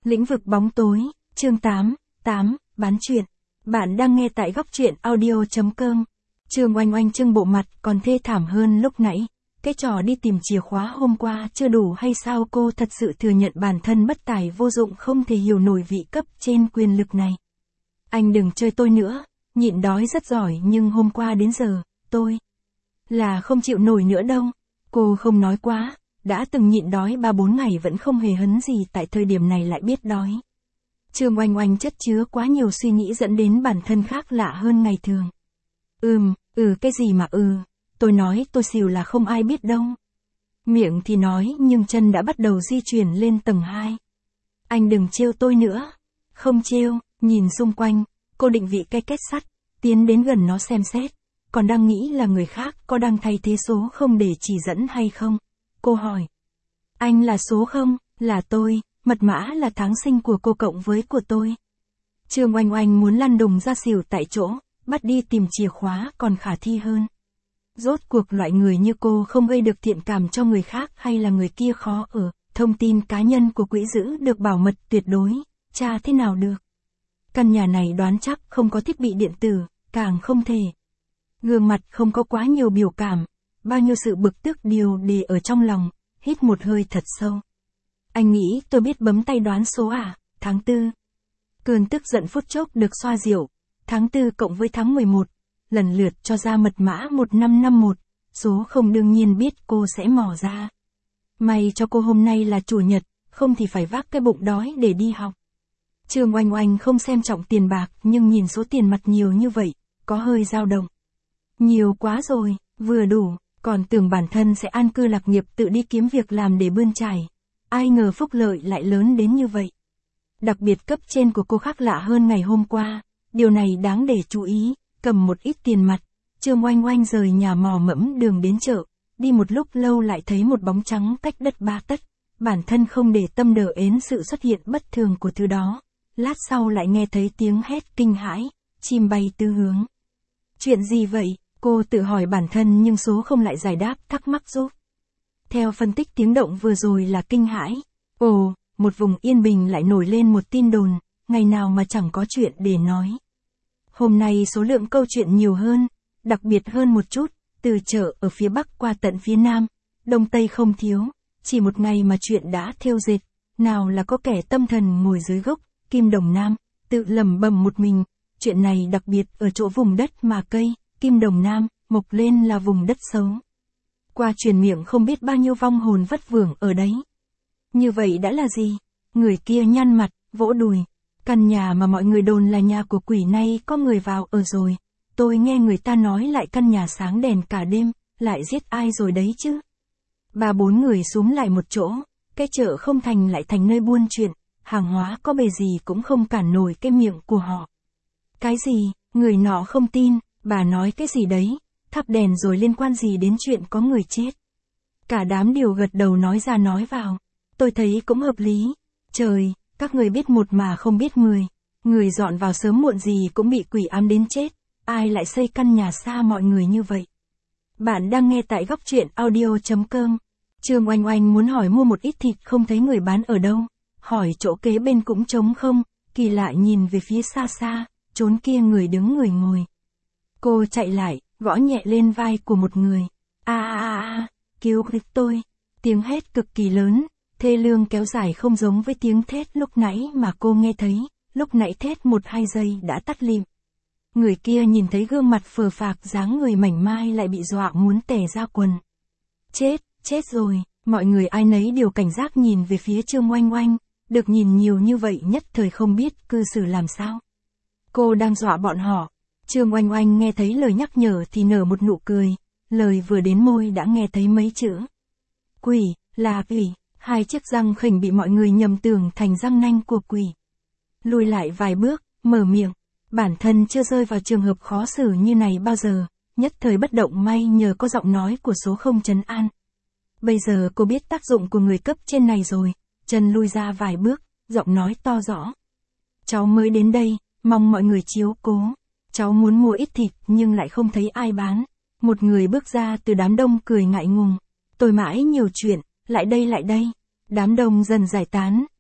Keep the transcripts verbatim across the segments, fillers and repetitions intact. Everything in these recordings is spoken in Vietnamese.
Lĩnh vực bóng tối, chương tám, tám, bán chuyện. Bạn đang nghe tại góc truyện audio chấm com. Trương Oanh Oanh trưng bộ mặt còn thê thảm hơn lúc nãy. Cái trò đi tìm chìa khóa hôm qua chưa đủ hay sao? Cô thật sự thừa nhận bản thân bất tài vô dụng, không thể hiểu nổi vị cấp trên quyền lực này. Anh đừng chơi tôi nữa, nhịn đói rất giỏi nhưng hôm qua đến giờ, tôi là không chịu nổi nữa đâu. Cô không nói quá, đã từng nhịn đói ba bốn ngày vẫn không hề hấn gì, tại thời điểm này lại biết đói. Trương Oanh Oanh chất chứa quá nhiều suy nghĩ dẫn đến bản thân khác lạ hơn ngày thường. Ừm, ừ cái gì mà ừ, tôi nói tôi xỉu là không ai biết đâu. Miệng thì nói nhưng chân đã bắt đầu di chuyển lên tầng hai. Anh đừng trêu tôi nữa. Không trêu, nhìn xung quanh, cô định vị cái két sắt, tiến đến gần nó xem xét. Còn đang nghĩ là người khác có đang thay thế số không để chỉ dẫn hay không. Cô hỏi. Anh là số không? Là tôi, mật mã là tháng sinh của cô cộng với của tôi. Trương Oanh Oanh muốn lăn đùng ra xỉu tại chỗ, bắt đi tìm chìa khóa còn khả thi hơn. Rốt cuộc loại người như cô không gây được thiện cảm cho người khác hay là người kia khó ở, thông tin cá nhân của quỹ giữ được bảo mật tuyệt đối, tra thế nào được. Căn nhà này đoán chắc không có thiết bị điện tử, càng không thể. Gương mặt không có quá nhiều biểu cảm, bao nhiêu sự bực tức điều để ở trong lòng, hít một hơi thật sâu. Anh nghĩ tôi biết bấm tay đoán số à, tháng tư. Cơn tức giận phút chốc được xoa dịu, tháng tư cộng với tháng mười một, lần lượt cho ra mật mã một năm năm một, số không đương nhiên biết cô sẽ mò ra. May cho cô hôm nay là chủ nhật, không thì phải vác cái bụng đói để đi học. Trương Oanh Oanh không xem trọng tiền bạc nhưng nhìn số tiền mặt nhiều như vậy, có hơi dao động. Nhiều quá rồi, vừa đủ, còn tưởng bản thân sẽ an cư lạc nghiệp tự đi kiếm việc làm để bươn chải. Ai ngờ phúc lợi lại lớn đến như vậy. Đặc biệt cấp trên của cô khác lạ hơn ngày hôm qua, điều này đáng để chú ý, cầm một ít tiền mặt. Trương Oanh Oanh rời nhà mò mẫm đường đến chợ, đi một lúc lâu lại thấy một bóng trắng cách đất ba tấc, bản thân không để tâm đờ ến sự xuất hiện bất thường của thứ đó. Lát sau lại nghe thấy tiếng hét kinh hãi, chim bay tứ hướng. Chuyện gì vậy? Cô tự hỏi bản thân nhưng số không lại giải đáp thắc mắc giúp. Theo phân tích tiếng động vừa rồi là kinh hãi. Ồ, một vùng yên bình lại nổi lên một tin đồn, ngày nào mà chẳng có chuyện để nói. Hôm nay số lượng câu chuyện nhiều hơn, đặc biệt hơn một chút, từ chợ ở phía Bắc qua tận phía Nam, Đông Tây không thiếu, chỉ một ngày mà chuyện đã thêu dệt, nào là có kẻ tâm thần ngồi dưới gốc Kim Đồng Nam, tự lẩm bẩm một mình, chuyện này đặc biệt ở chỗ vùng đất mà cây Kim Đồng Nam mọc lên là vùng đất xấu. Qua truyền miệng không biết bao nhiêu vong hồn vất vưởng ở đấy. Như vậy đã là gì? Người kia nhăn mặt, vỗ đùi. Căn nhà mà mọi người đồn là nhà của quỷ nay có người vào ở rồi. Tôi nghe người ta nói lại căn nhà sáng đèn cả đêm, lại giết ai rồi đấy chứ. Ba bốn người xúm lại một chỗ, cái chợ không thành lại thành nơi buôn chuyện, hàng hóa có bề gì cũng không cản nổi cái miệng của họ. Cái gì? Người nọ không tin, bà nói cái gì đấy? Thắp đèn rồi liên quan gì đến chuyện có người chết? Cả đám đều gật đầu nói ra nói vào. Tôi thấy cũng hợp lý. Trời, các người biết một mà không biết mười. Người dọn vào sớm muộn gì cũng bị quỷ ám đến chết. Ai lại xây căn nhà xa mọi người như vậy? Bạn đang nghe tại góc truyện audio chấm com. Trương Oanh Oanh muốn hỏi mua một ít thịt không thấy người bán ở đâu. Hỏi chỗ kế bên cũng trống không. Kỳ lạ nhìn về phía xa xa, chốn kia người đứng người ngồi. Cô chạy lại, gõ nhẹ lên vai của một người. A a a a, cứu tôi. Tiếng hét cực kỳ lớn, thê lương kéo dài không giống với tiếng thét lúc nãy mà cô nghe thấy, lúc nãy thét một hai giây đã tắt lịm. Người kia nhìn thấy gương mặt phờ phạc dáng người mảnh mai lại bị dọa muốn tè ra quần. Chết, chết rồi, mọi người ai nấy đều cảnh giác nhìn về phía Trương Oanh Oanh, được nhìn nhiều như vậy nhất thời không biết cư xử làm sao. Cô đang dọa bọn họ. Trương Oanh Oanh nghe thấy lời nhắc nhở thì nở một nụ cười, lời vừa đến môi đã nghe thấy mấy chữ. Quỷ, là quỷ, hai chiếc răng khểnh bị mọi người nhầm tưởng thành răng nanh của quỷ. Lùi lại vài bước, mở miệng, bản thân chưa rơi vào trường hợp khó xử như này bao giờ, nhất thời bất động may nhờ có giọng nói của số không trấn an. Bây giờ cô biết tác dụng của người cấp trên này rồi, chân lui ra vài bước, giọng nói to rõ. Cháu mới đến đây, mong mọi người chiếu cố. Cháu muốn mua ít thịt nhưng lại không thấy ai bán. Một người bước ra từ đám đông cười ngại ngùng. Tôi mãi nhiều chuyện, lại đây lại đây. Đám đông dần giải tán,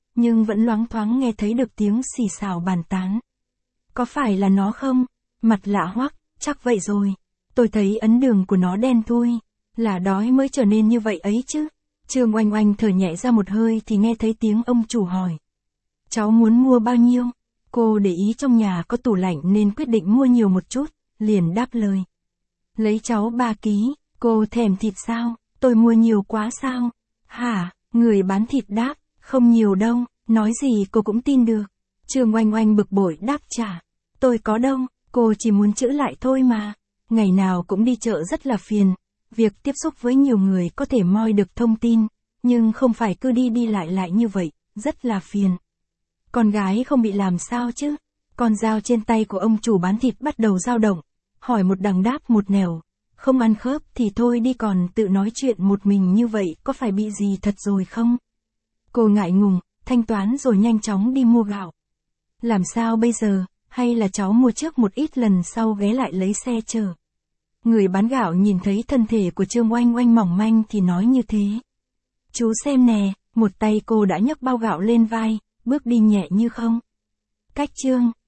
nhưng vẫn loáng thoáng nghe thấy được tiếng xì xào bàn tán. Có phải là nó không? Mặt lạ hoắc, chắc vậy rồi. Tôi thấy ấn đường của nó đen thui, là đói mới trở nên như vậy ấy chứ. Trương Oanh Oanh thở nhẹ ra một hơi thì nghe thấy tiếng ông chủ hỏi. Cháu muốn mua bao nhiêu? Cô để ý trong nhà có tủ lạnh nên quyết định mua nhiều một chút, liền đáp lời. Lấy cháu ba ký, cô thèm thịt sao? Tôi mua nhiều quá sao? Hả? Người bán thịt đáp, không nhiều đâu, nói gì cô cũng tin được. Trương Oanh Oanh bực bội đáp trả. Tôi có đâu, cô chỉ muốn chữ lại thôi mà. Ngày nào cũng đi chợ rất là phiền. Việc tiếp xúc với nhiều người có thể moi được thông tin, nhưng không phải cứ đi đi lại lại như vậy, rất là phiền. Con gái không bị làm sao chứ? Con dao trên tay của ông chủ bán thịt bắt đầu dao động, hỏi một đằng đáp một nẻo. Không ăn khớp thì thôi đi, còn tự nói chuyện một mình như vậy có phải bị gì thật rồi không? Cô ngại ngùng, thanh toán rồi nhanh chóng đi mua gạo. Làm sao bây giờ, hay là cháu mua trước một ít lần sau ghé lại lấy xe chờ? Người bán gạo nhìn thấy thân thể của Trương Oanh Oanh mỏng manh thì nói như thế. Chú xem nè, một tay cô đã nhấc bao gạo lên vai, bước đi nhẹ như không. Cách Trương